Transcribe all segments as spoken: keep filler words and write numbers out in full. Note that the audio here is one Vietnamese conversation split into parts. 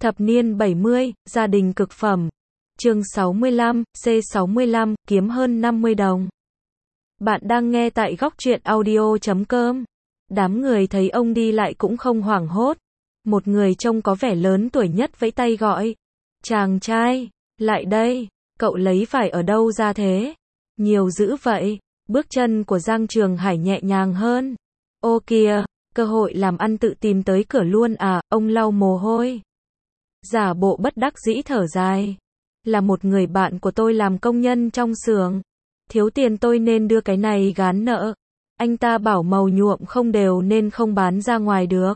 Thập niên bảy mươi, gia đình cực phẩm. Chương sáu mươi lăm, C sáu mươi lăm, kiếm hơn năm mươi đồng. Bạn đang nghe tại góc truyện audio chấm com. Đám người thấy ông đi lại cũng không hoảng hốt. Một người trông có vẻ lớn tuổi nhất vẫy tay gọi. Chàng trai, lại đây, cậu lấy vải ở đâu ra thế? Nhiều dữ vậy. Bước chân của Giang Trường Hải nhẹ nhàng hơn. Ô kìa, cơ hội làm ăn tự tìm tới cửa luôn à, ông lau mồ hôi. Giả bộ bất đắc dĩ thở dài. Là một người bạn của tôi làm công nhân trong xưởng. Thiếu tiền tôi nên đưa cái này gán nợ. Anh ta bảo màu nhuộm không đều nên không bán ra ngoài được.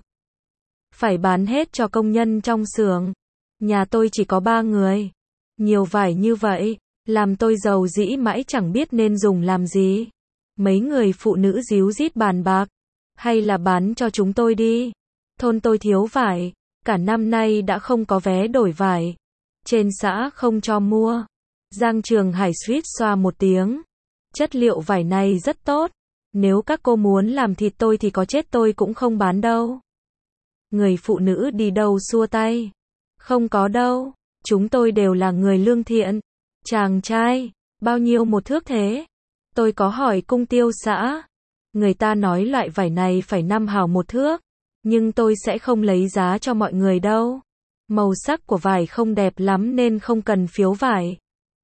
Phải bán hết cho công nhân trong xưởng. Nhà tôi chỉ có ba người. Nhiều vải như vậy, làm tôi giàu dĩ mãi chẳng biết nên dùng làm gì. Mấy người phụ nữ díu dít bàn bạc. Hay là bán cho chúng tôi đi. Thôn tôi thiếu vải. Cả năm nay đã không có vé đổi vải. Trên xã không cho mua. Giang Trường Hải suýt xoa một tiếng. Chất liệu vải này rất tốt. Nếu các cô muốn làm thịt tôi thì có chết tôi cũng không bán đâu. Người phụ nữ đi đâu xua tay. Không có đâu. Chúng tôi đều là người lương thiện. Chàng trai, bao nhiêu một thước thế? Tôi có hỏi cung tiêu xã. Người ta nói loại vải này phải năm hào một thước. Nhưng tôi sẽ không lấy giá cho mọi người đâu. Màu sắc của vải không đẹp lắm nên không cần phiếu vải.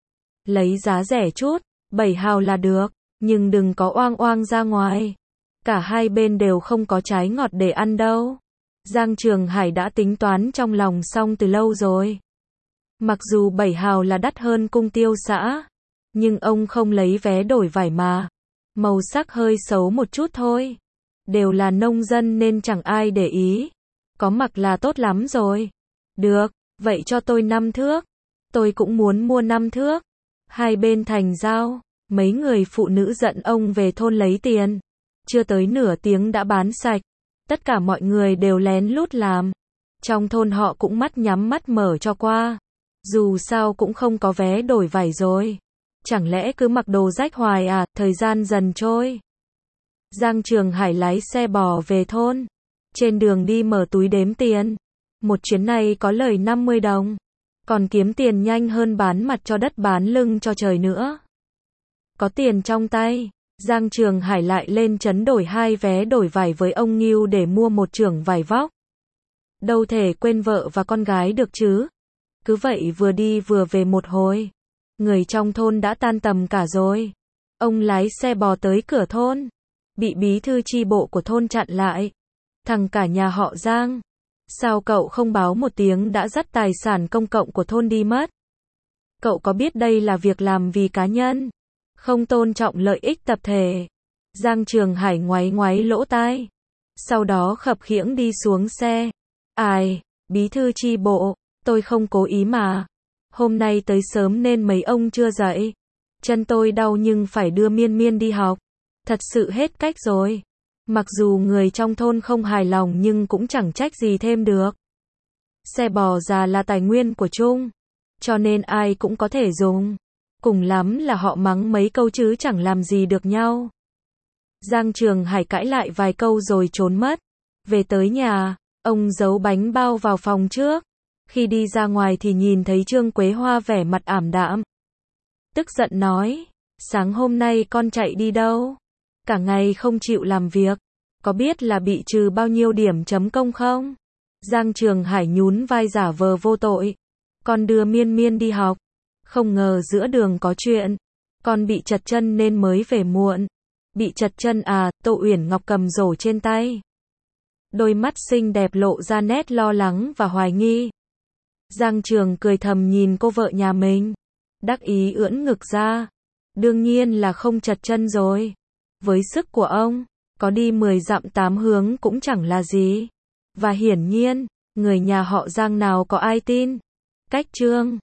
Lấy giá rẻ chút, bảy hào là được, nhưng đừng có oang oang ra ngoài. Cả hai bên đều không có trái ngọt để ăn đâu. Giang Trường Hải đã tính toán trong lòng xong từ lâu rồi. Mặc dù bảy hào là đắt hơn cung tiêu xã, nhưng ông không lấy vé đổi vải mà. Màu sắc hơi xấu một chút thôi. Đều là nông dân nên chẳng ai để ý. Có mặc là tốt lắm rồi. Được, vậy cho tôi năm thước. Tôi cũng muốn mua năm thước. Hai bên thành giao. Mấy người phụ nữ giận ông về thôn lấy tiền. Chưa tới nửa tiếng đã bán sạch. Tất cả mọi người đều lén lút làm. Trong thôn họ cũng mắt nhắm mắt mở cho qua. Dù sao cũng không có vé đổi vải rồi. Chẳng lẽ cứ mặc đồ rách hoài à, thời gian dần trôi. Giang Trường Hải lái xe bò về thôn. Trên đường đi mở túi đếm tiền. Một chuyến này có lời năm mươi đồng. Còn kiếm tiền nhanh hơn bán mặt cho đất bán lưng cho trời nữa. Có tiền trong tay, Giang Trường Hải lại lên trấn đổi hai vé đổi vải với ông Ngưu để mua một chưởng vải vóc. Đâu thể quên vợ và con gái được chứ. Cứ vậy vừa đi vừa về một hồi. Người trong thôn đã tan tầm cả rồi. Ông lái xe bò tới cửa thôn. Bị bí thư chi bộ của thôn chặn lại. Thằng cả nhà họ Giang. Sao cậu không báo một tiếng đã dắt tài sản công cộng của thôn đi mất? Cậu có biết đây là việc làm vì cá nhân, không tôn trọng lợi ích tập thể. Giang Trường Hải ngoáy ngoáy lỗ tai. Sau đó khập khiễng đi xuống xe. Ai, bí thư chi bộ, tôi không cố ý mà. Hôm nay tới sớm nên mấy ông chưa dậy. Chân tôi đau nhưng phải đưa Miên Miên đi học. Thật sự hết cách rồi. Mặc dù người trong thôn không hài lòng nhưng cũng chẳng trách gì thêm được. Xe bò già là tài nguyên của chung, cho nên ai cũng có thể dùng. Cùng lắm là họ mắng mấy câu chứ chẳng làm gì được nhau. Giang Trường Hải cãi lại vài câu rồi trốn mất. Về tới nhà, ông giấu bánh bao vào phòng trước. Khi đi ra ngoài thì nhìn thấy Trương Quế Hoa vẻ mặt ảm đạm. Tức giận nói, sáng hôm nay con chạy đi đâu? Cả ngày không chịu làm việc. Có biết là bị trừ bao nhiêu điểm chấm công không? Giang Trường Hải nhún vai giả vờ vô tội. Con đưa Miên Miên đi học. Không ngờ giữa đường có chuyện. Con bị trật chân nên mới về muộn. Bị trật chân à? Tô Uyển Ngọc cầm rổ trên tay. Đôi mắt xinh đẹp lộ ra nét lo lắng và hoài nghi. Giang Trường cười thầm nhìn cô vợ nhà mình. Đắc ý ưỡn ngực ra. Đương nhiên là không trật chân rồi. Với sức của ông, có đi mười dặm tám hướng cũng chẳng là gì. Và hiển nhiên, người nhà họ Giang nào có ai tin. Cách Trương